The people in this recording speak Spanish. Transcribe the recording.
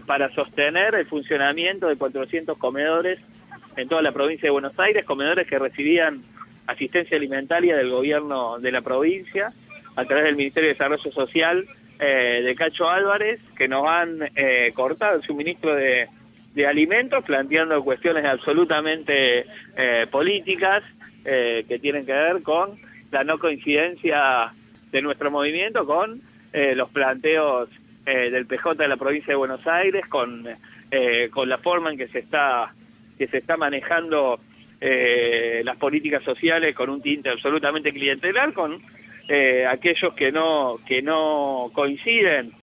para sostener el funcionamiento de 400 comedores en toda la provincia de Buenos Aires, comedores que recibían asistencia alimentaria del gobierno de la provincia, a través del Ministerio de Desarrollo Social de Cacho Álvarez, que nos han cortado el suministro de alimentos, planteando cuestiones absolutamente políticas que tienen que ver con la no coincidencia de nuestro movimiento con los planteos del PJ de la provincia de Buenos Aires, con la forma en que se está manejando las políticas sociales con un tinte absolutamente clientelar, con aquellos que no coinciden